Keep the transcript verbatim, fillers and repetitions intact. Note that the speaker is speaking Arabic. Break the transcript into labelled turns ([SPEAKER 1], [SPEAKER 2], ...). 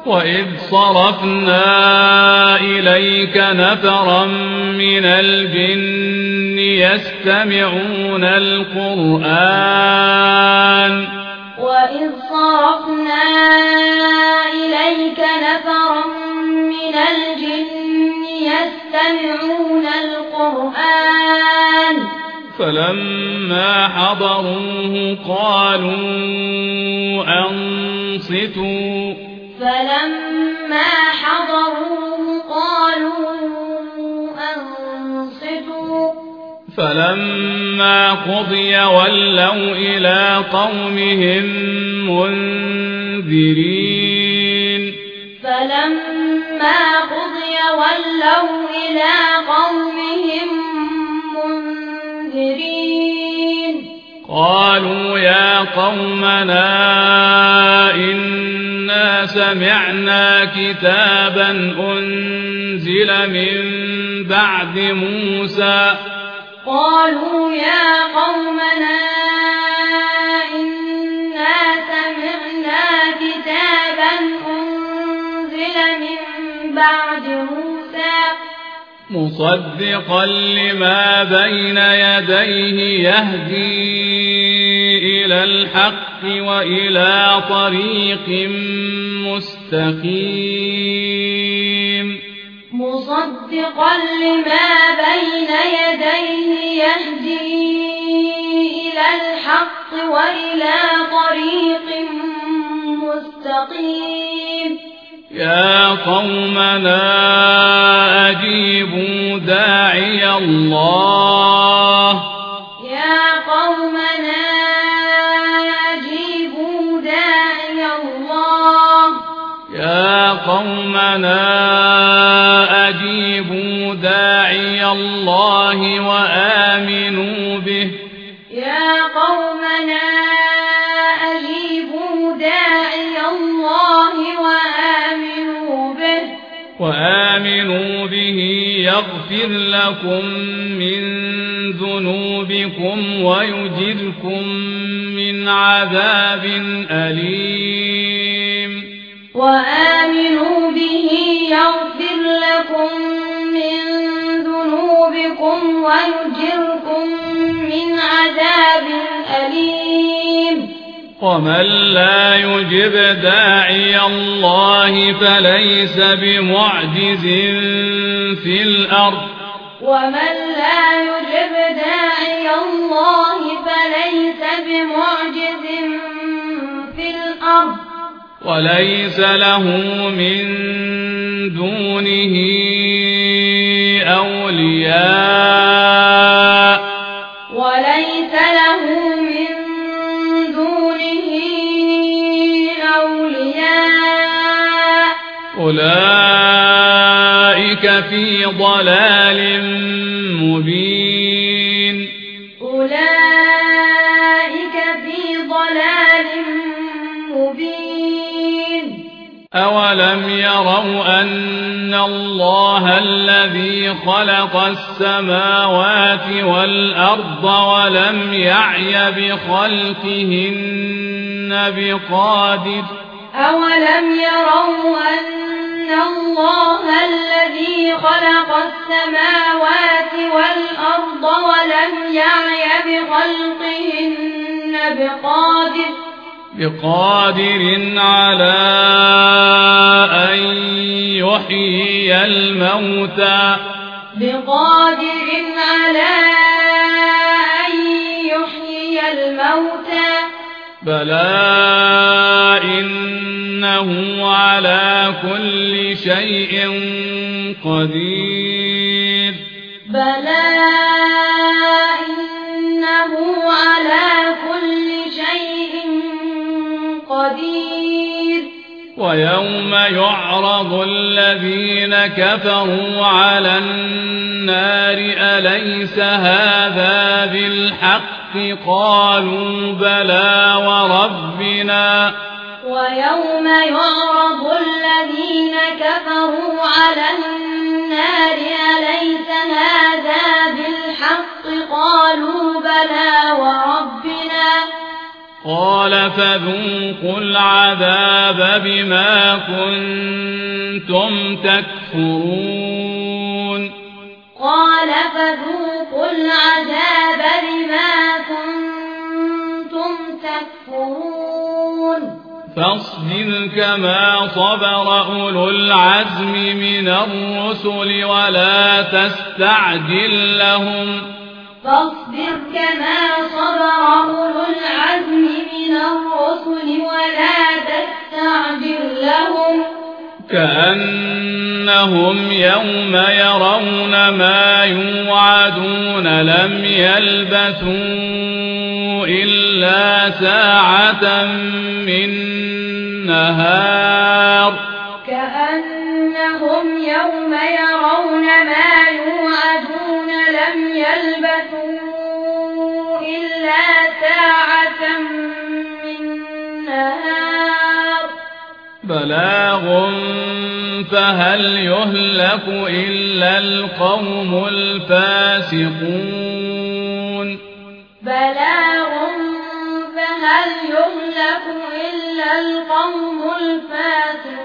[SPEAKER 1] وإذ صرفنا إليك نفرا من الجن يستمعون القرآن
[SPEAKER 2] وإذ صرفنا إليك نفرا من الجن يستمعون القرآن
[SPEAKER 1] فلما حضروه قالوا أنصتوا
[SPEAKER 2] فلما حضروه قالوا أنصتوا
[SPEAKER 1] فلما قضي ولوا إلى قومهم منذرين
[SPEAKER 2] فلما قضي ولوا إلى قومهم منذرين
[SPEAKER 1] قالوا يا قومنا إنا سمعنا كتابا أنزل من بعد موسى
[SPEAKER 2] قالوا يا قومنا إنا سمعنا كتابا أنزل من بعد موسى
[SPEAKER 1] مصدقا لما بين يديه يهدي إلى الحق وإلى طريق مستقيم
[SPEAKER 2] مصدقا لما بين يديه يهدي إلى الحق وإلى طريق مستقيم
[SPEAKER 1] يا قومنا أجيبوا داعي الله
[SPEAKER 2] يا قومنا أجيبوا داعي الله
[SPEAKER 1] يا قومنا أجيبوا داعي الله وآمنوا به
[SPEAKER 2] يا قومنا أجيبوا داعي الله وآمنوا به
[SPEAKER 1] وآمنوا به يغفر لكم من ذنوبكم ويجركم من عذاب أليم
[SPEAKER 2] وآمنوا به يغفر لكم من ذنوبكم ويجركم من عذاب أليم
[SPEAKER 1] ومن لا يجب داعي الله فليس بمعجز في الأرض
[SPEAKER 2] ومن لا يجب داعي الله فليس بمعجز في الأرض
[SPEAKER 1] وليس له من دونه أولياء
[SPEAKER 2] وليس له من دونه أولياء
[SPEAKER 1] أولئك في ضلال مبين
[SPEAKER 2] أولئك في ضلال مبين
[SPEAKER 1] أولم يروا أن الله الذي خلق السماوات والأرض ولم يعي بخلقهن بقادر
[SPEAKER 2] أولم يروا أن الله الذي خلق السماوات والأرض ولم يعي بخلقهن بقادر
[SPEAKER 1] بقادر على أن يحيي الموتى
[SPEAKER 2] بقادر على أن يحيي الموتى
[SPEAKER 1] بلى إنه على كل شيء قدير
[SPEAKER 2] بلى إنه على كل شيء قدير
[SPEAKER 1] ويوم يعرض الذين كفروا على النار أليس هذا بالحق قالوا بلى وربنا
[SPEAKER 2] ويوم يعرض الذين كفروا على النار أليس هذا بالحق قالوا بلى وربنا
[SPEAKER 1] قال فذوقوا العذاب بما كنتم تكفرون
[SPEAKER 2] قال فذوقوا العذاب بما كنتم تكفرون
[SPEAKER 1] فاصبر كما صبر أولو العزم من الرسل ولا تستعجل لهم
[SPEAKER 2] فاصبر كما صبر أولو العزم من الرسل ولا تستعجل لهم
[SPEAKER 1] كأنهم يوم يرون ما يوعدون لم يلبثوا إلا ساعة من نهار
[SPEAKER 2] كأنهم يوم يرون ما يوعدون لم يلبثوا إلا ساعة من نهار
[SPEAKER 1] بلاغ فهل يهلك إلا القوم الفاسقون
[SPEAKER 2] بلاغ فهل يهلك إلا القوم الفاسقون